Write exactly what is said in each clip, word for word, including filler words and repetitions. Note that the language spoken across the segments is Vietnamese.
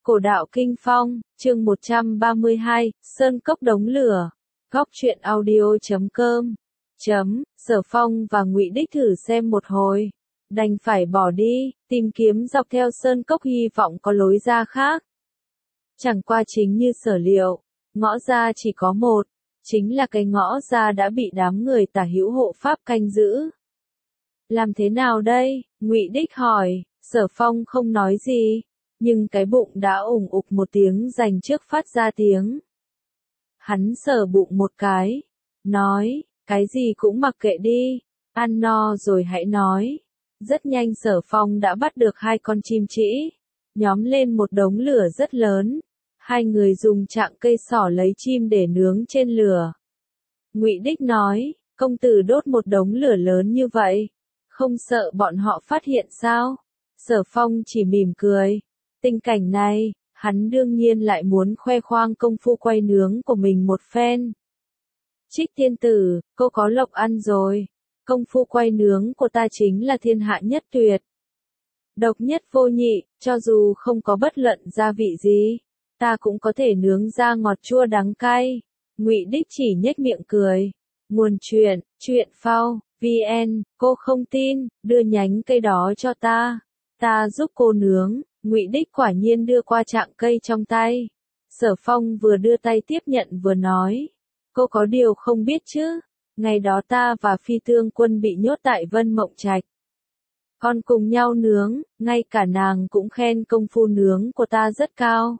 Cổ đạo Kinh Phong, chương một trăm ba mươi hai, Sơn Cốc Đống Lửa. Góc truyện audio chấm com. Chấm, Sở Phong và Ngụy Đích thử xem một hồi, đành phải bỏ đi, tìm kiếm dọc theo Sơn Cốc hy vọng có lối ra khác. Chẳng qua chính như sở liệu, ngõ ra chỉ có một, chính là cái ngõ ra đã bị đám người Tả Hữu hộ pháp canh giữ. Làm thế nào đây? Ngụy Đích hỏi. Sở Phong không nói gì, nhưng cái bụng đã ủng ục một tiếng dành trước phát ra tiếng. Hắn sờ bụng một cái, nói, cái gì cũng mặc kệ đi, ăn no rồi hãy nói. Rất nhanh Sở Phong đã bắt được hai con chim trĩ, nhóm lên một đống lửa rất lớn. Hai người dùng chạng cây sỏ lấy chim để nướng trên lửa. Ngụy Đích nói, công tử đốt một đống lửa lớn như vậy, không sợ bọn họ phát hiện sao? Sở Phong chỉ mỉm cười. Tình cảnh này, hắn đương nhiên lại muốn khoe khoang công phu quay nướng của mình một phen. Trích tiên tử, cô có lộc ăn rồi. Công phu quay nướng của ta chính là thiên hạ nhất tuyệt. Độc nhất vô nhị, cho dù không có bất luận gia vị gì, ta cũng có thể nướng ra ngọt chua đắng cay. Ngụy Đích chỉ nhếch miệng cười. Nguồn truyện, truyện phao, vn, cô không tin, đưa nhánh cây đó cho ta. Ta giúp cô nướng. Ngụy Đích quả nhiên đưa qua chạng cây trong tay. Sở Phong vừa đưa tay tiếp nhận vừa nói. Cô có điều không biết chứ. Ngày đó ta và Phi Tương Quân bị nhốt tại Vân Mộng Trạch. Còn cùng nhau nướng, ngay cả nàng cũng khen công phu nướng của ta rất cao.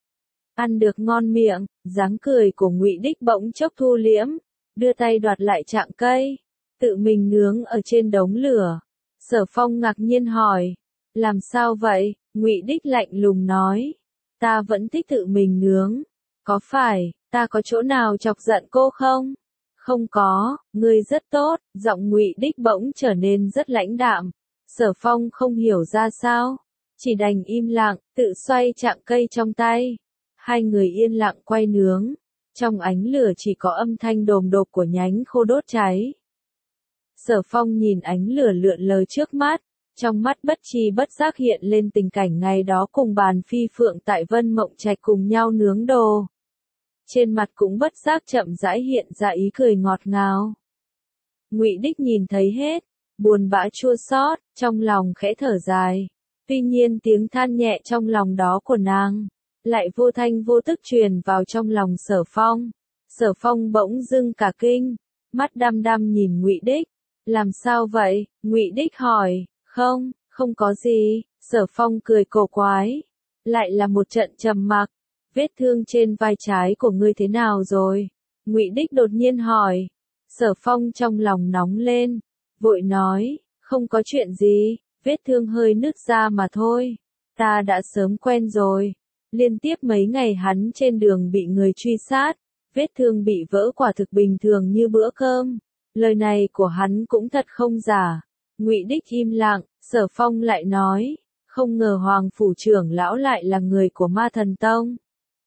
Ăn được ngon miệng, dáng cười của Ngụy Đích bỗng chốc thu liễm, đưa tay đoạt lại chạng cây, tự mình nướng ở trên đống lửa. Sở Phong ngạc nhiên hỏi, làm sao vậy? Ngụy Đích lạnh lùng nói, ta vẫn thích tự mình nướng. Có phải, ta có chỗ nào chọc giận cô không? Không có, ngươi rất tốt. Giọng Ngụy Đích bỗng trở nên rất lãnh đạm. Sở Phong không hiểu ra sao, chỉ đành im lặng, tự xoay chạng cây trong tay. Hai người yên lặng quay nướng, trong ánh lửa chỉ có âm thanh đồm đột của nhánh khô đốt cháy. Sở Phong nhìn ánh lửa lượn lờ trước mắt, trong mắt bất tri bất giác hiện lên tình cảnh ngày đó cùng bàn Phi Phượng tại Vân Mộng Trạch cùng nhau nướng đồ. Trên mặt cũng bất giác chậm rãi hiện ra ý cười ngọt ngào. Ngụy Đích nhìn thấy hết, buồn bã chua xót, trong lòng khẽ thở dài. Tuy nhiên tiếng than nhẹ trong lòng đó của nàng lại vô thanh vô tức truyền vào trong lòng Sở Phong. Sở Phong bỗng dưng cả kinh, mắt đăm đăm nhìn Ngụy Đích. Làm sao vậy? Ngụy Đích hỏi. Không, không có gì. Sở Phong cười cổ quái. Lại là một trận trầm mặc. Vết thương trên vai trái của ngươi thế nào rồi? Ngụy Đích đột nhiên hỏi. Sở Phong trong lòng nóng lên, vội nói, không có chuyện gì, vết thương hơi nứt ra mà thôi. Ta đã sớm quen rồi. Liên tiếp mấy ngày hắn trên đường bị người truy sát, vết thương bị vỡ quả thực bình thường như bữa cơm. Lời này của hắn cũng thật không giả. Ngụy Đích im lặng, Sở Phong lại nói, không ngờ Hoàng phủ trưởng lão lại là người của Ma Thần Tông.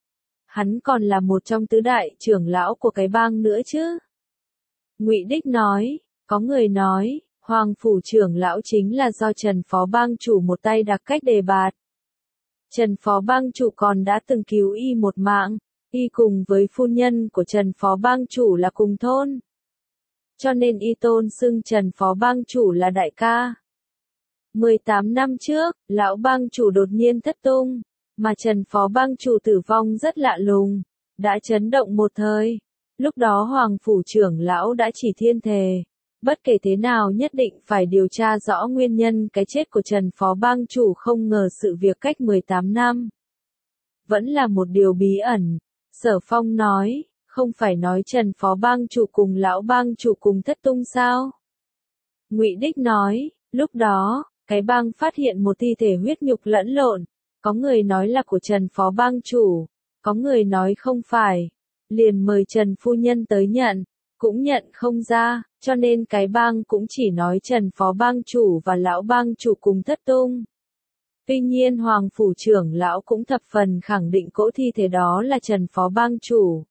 Hắn còn là một trong tứ đại trưởng lão của cái bang nữa chứ. Ngụy Đích nói, có người nói, Hoàng phủ trưởng lão chính là do Trần Phó bang chủ một tay đặc cách đề bạt. Trần Phó bang chủ còn đã từng cứu y một mạng, y cùng với phu nhân của Trần Phó bang chủ là cùng thôn. Cho nên y tôn xưng Trần Phó bang chủ là đại ca. mười tám năm trước, lão bang chủ đột nhiên thất tung, mà Trần Phó bang chủ tử vong rất lạ lùng, đã chấn động một thời. Lúc đó Hoàng phủ trưởng lão đã chỉ thiên thề, bất kể thế nào nhất định phải điều tra rõ nguyên nhân cái chết của Trần Phó bang chủ. Không ngờ sự việc cách mười tám năm vẫn là một điều bí ẩn. Sở Phong nói, không phải nói Trần Phó bang chủ cùng lão bang chủ cùng thất tung sao? Ngụy Đích nói, lúc đó, cái bang phát hiện một thi thể huyết nhục lẫn lộn, có người nói là của Trần Phó bang chủ, có người nói không phải. Liền mời Trần phu nhân tới nhận, cũng nhận không ra, cho nên cái bang cũng chỉ nói Trần Phó bang chủ và lão bang chủ cùng thất tung. Tuy nhiên Hoàng phủ trưởng lão cũng thập phần khẳng định cỗ thi thể đó là Trần Phó bang chủ.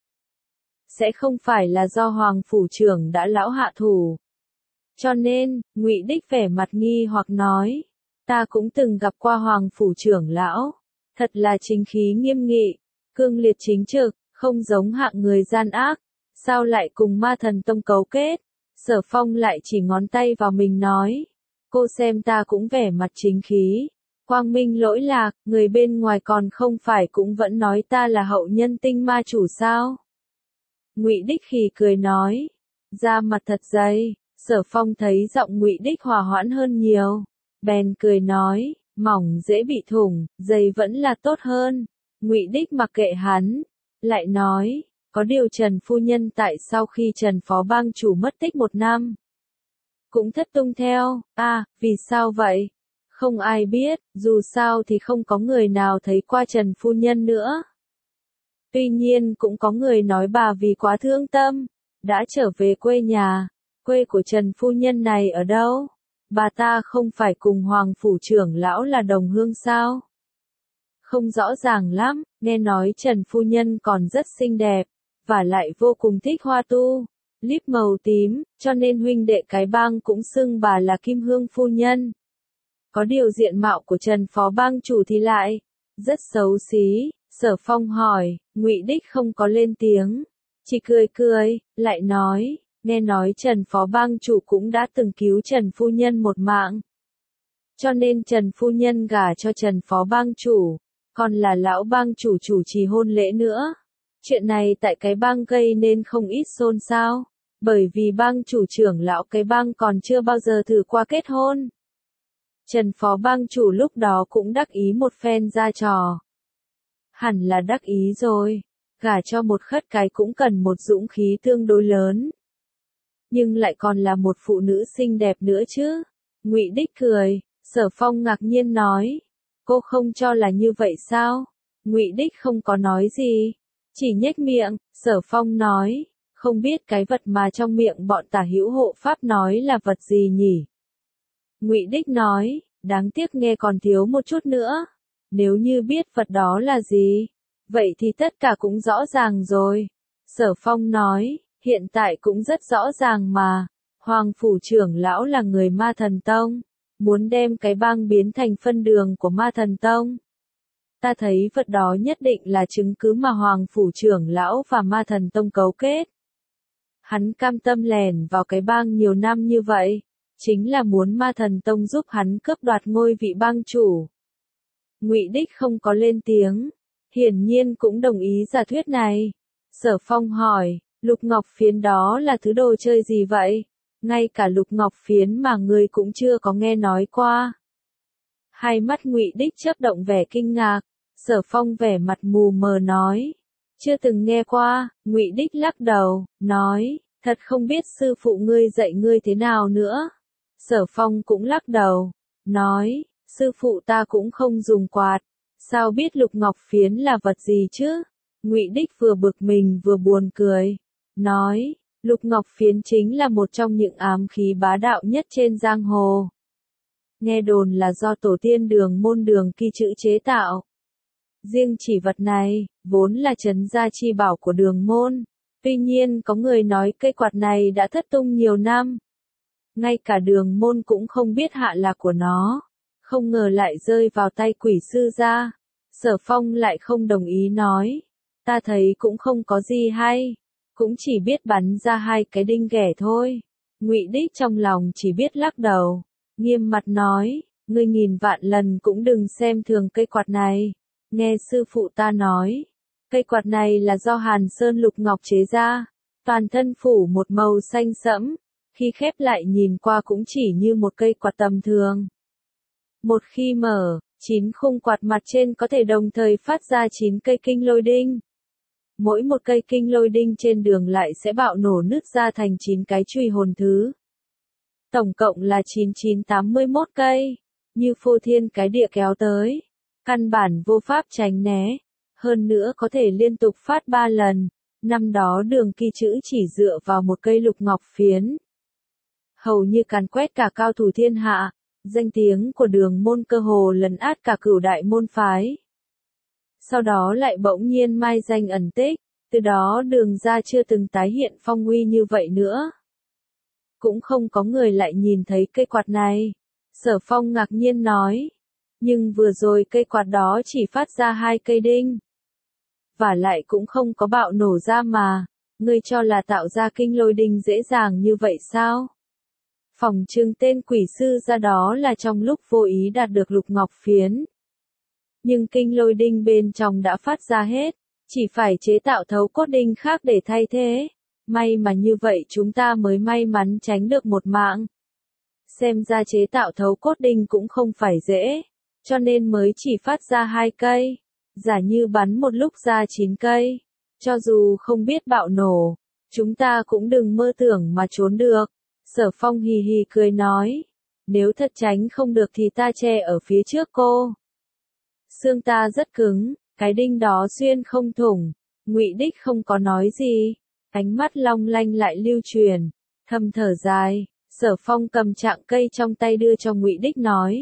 Sẽ không phải là do Hoàng phủ trưởng đã lão hạ thủ. Cho nên, Ngụy Đích vẻ mặt nghi hoặc nói, ta cũng từng gặp qua Hoàng phủ trưởng lão, Thật là chính khí nghiêm nghị, cương liệt chính trực, không giống hạng người gian ác, sao lại cùng ma thần tông cấu kết. Sở Phong lại chỉ ngón tay vào mình nói, cô xem ta cũng vẻ mặt chính khí, quang minh lỗi lạc, người bên ngoài còn không phải cũng vẫn nói ta là hậu nhân tinh ma chủ sao. Ngụy Đích khì cười nói, da mặt thật dày. Sở Phong thấy giọng Ngụy Đích hòa hoãn hơn nhiều, bèn cười nói, mỏng dễ bị thủng, dày vẫn là tốt hơn. Ngụy Đích mặc kệ hắn, lại nói, có điều Trần phu nhân tại sau khi Trần phó bang chủ mất tích một năm, cũng thất tung theo, à, vì sao vậy? Không ai biết, dù sao thì không có người nào thấy qua Trần phu nhân nữa. Tuy nhiên cũng có người nói bà vì quá thương tâm, đã trở về quê nhà. Quê của Trần phu nhân này ở đâu? Bà ta không phải cùng Hoàng phủ trưởng lão là đồng hương sao? Không rõ ràng lắm, nghe nói Trần phu nhân còn rất xinh đẹp, và lại vô cùng thích hoa tu, líp màu tím, cho nên huynh đệ cái bang cũng xưng bà là Kim Hương phu nhân. Có điều diện mạo của Trần phó bang chủ thì lại rất xấu xí. Sở Phong hỏi, Ngụy Đích không có lên tiếng, chỉ cười cười, lại nói, nghe nói Trần phó bang chủ cũng đã từng cứu Trần phu nhân một mạng. Cho nên Trần phu nhân gả cho Trần phó bang chủ, còn là lão bang chủ chủ trì hôn lễ nữa. Chuyện này tại cái bang gây nên không ít xôn xao, bởi vì bang chủ trưởng lão cái bang còn chưa bao giờ thử qua kết hôn. Trần phó bang chủ lúc đó cũng đắc ý một phen ra trò. Hẳn là đắc ý rồi, gả cho một khất cái cũng cần một dũng khí tương đối lớn. Nhưng lại còn là một phụ nữ xinh đẹp nữa chứ. Ngụy Đích cười, Sở Phong ngạc nhiên nói, cô không cho là như vậy sao? Ngụy Đích không có nói gì, chỉ nhếch miệng. Sở Phong nói, không biết cái vật mà trong miệng bọn tả hữu hộ pháp nói là vật gì nhỉ? Ngụy Đích nói, đáng tiếc nghe còn thiếu một chút nữa. Nếu như biết vật đó là gì, vậy thì tất cả cũng rõ ràng rồi. Sở Phong nói, hiện tại cũng rất rõ ràng mà, Hoàng phủ trưởng lão là người ma thần tông, muốn đem cái bang biến thành phân đường của ma thần tông. Ta thấy vật đó nhất định là chứng cứ mà Hoàng phủ trưởng lão và ma thần tông cấu kết. Hắn cam tâm lèn vào cái bang nhiều năm như vậy, chính là muốn ma thần tông giúp hắn cướp đoạt ngôi vị bang chủ. Ngụy Đích không có lên tiếng, hiển nhiên cũng đồng ý giả thuyết này. Sở Phong hỏi, lục ngọc phiến đó là thứ đồ chơi gì vậy? Ngay cả lục ngọc phiến mà người cũng chưa có nghe nói qua. Hai mắt Ngụy Đích chớp động vẻ kinh ngạc. Sở Phong vẻ mặt mù mờ nói, chưa từng nghe qua. Ngụy Đích lắc đầu, nói, thật không biết sư phụ ngươi dạy ngươi thế nào nữa. Sở Phong cũng lắc đầu, nói, sư phụ ta cũng không dùng quạt, sao biết lục ngọc phiến là vật gì chứ? Ngụy Đích vừa bực mình vừa buồn cười, nói, lục ngọc phiến chính là một trong những ám khí bá đạo nhất trên giang hồ. Nghe đồn là do tổ tiên đường môn đường kỳ chữ chế tạo. Riêng chỉ vật này, vốn là trấn gia chi bảo của đường môn. Tuy nhiên có người nói cây quạt này đã thất tung nhiều năm. Ngay cả đường môn cũng không biết hạ lạc của nó. Không ngờ lại rơi vào tay quỷ sư gia. Sở Phong lại không đồng ý nói. Ta thấy cũng không có gì hay. Cũng chỉ biết bắn ra hai cái đinh ghẻ thôi. Ngụy Đích trong lòng chỉ biết lắc đầu. Nghiêm mặt nói, ngươi nghìn vạn lần cũng đừng xem thường cây quạt này. Nghe sư phụ ta nói, cây quạt này là do Hàn Sơn Lục Ngọc chế ra, toàn thân phủ một màu xanh sẫm, khi khép lại nhìn qua cũng chỉ như một cây quạt tầm thường. Một khi mở, chín khung quạt mặt trên có thể đồng thời phát ra chín cây kinh lôi đinh. Mỗi một cây kinh lôi đinh trên đường lại sẽ bạo nổ nứt ra thành chín cái chùy hồn thứ. Tổng cộng là chín chín tám mươi mốt cây, như phô thiên cái địa kéo tới. Căn bản vô pháp tránh né, hơn nữa có thể liên tục phát ba lần. Năm đó đường kỳ chữ chỉ dựa vào một cây lục ngọc phiến, hầu như càn quét cả cao thủ thiên hạ, danh tiếng của đường môn cơ hồ lấn át cả cửu đại môn phái. Sau đó lại bỗng nhiên mai danh ẩn tích, từ đó đường ra chưa từng tái hiện phong uy như vậy nữa. Cũng không có người lại nhìn thấy cây quạt này. Sở Phong ngạc nhiên nói, Nhưng vừa rồi cây quạt đó chỉ phát ra hai cây đinh. Và lại cũng không có bạo nổ ra mà. Ngươi cho là tạo ra kinh lôi đinh dễ dàng như vậy sao? Phỏng chừng tên quỷ sư ra đó là trong lúc vô ý đạt được lục ngọc phiến. Nhưng kinh lôi đinh bên trong đã phát ra hết, chỉ phải chế tạo thấu cốt đinh khác để thay thế. May mà như vậy chúng ta mới may mắn tránh được một mạng. Xem ra chế tạo thấu cốt đinh cũng không phải dễ, cho nên mới chỉ phát ra hai cây. Giả như bắn một lúc ra chín cây, cho dù không biết bạo nổ, chúng ta cũng đừng mơ tưởng mà trốn được. Sở Phong hì hì cười nói, nếu thật tránh không được thì ta che ở phía trước cô. Xương ta rất cứng, cái đinh đó xuyên không thủng. Ngụy Đích không có nói gì, ánh mắt long lanh lại lưu truyền, thầm thở dài. Sở Phong cầm chạng cây trong tay đưa cho Ngụy Đích nói,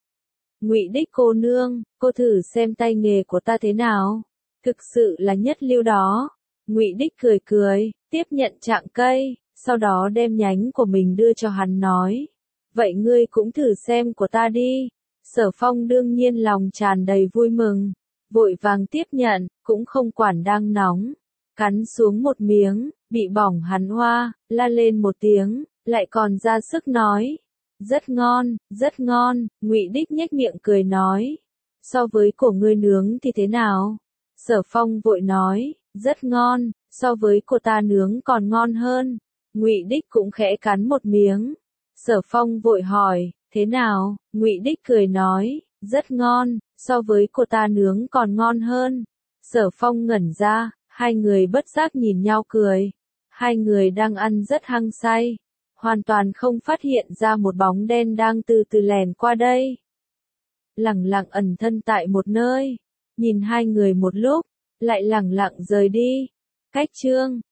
Ngụy Đích cô nương, cô thử xem tay nghề của ta thế nào, thực sự là nhất lưu đó. Ngụy Đích cười cười, tiếp nhận chạng cây, sau đó đem nhánh của mình đưa cho hắn nói, vậy ngươi cũng thử xem của ta đi. Sở Phong đương nhiên lòng tràn đầy vui mừng, vội vàng tiếp nhận, cũng không quản đang nóng, cắn xuống một miếng, bị bỏng hắn hoa, la lên một tiếng, lại còn ra sức nói, rất ngon, rất ngon. Ngụy Đích nhếch miệng cười nói, so với của ngươi nướng thì thế nào? Sở Phong vội nói, rất ngon, so với của ta nướng còn ngon hơn. Ngụy Đích cũng khẽ cắn một miếng. Sở Phong vội hỏi, thế nào? Ngụy Đích cười nói, rất ngon, so với của ta nướng còn ngon hơn. Sở Phong ngẩn ra, hai người bất giác nhìn nhau cười. Hai người đang ăn rất hăng say, hoàn toàn không phát hiện ra một bóng đen đang từ từ lèn qua đây. Lẳng lặng ẩn thân tại một nơi, nhìn hai người một lúc, lại lẳng lặng rời đi. Cách chương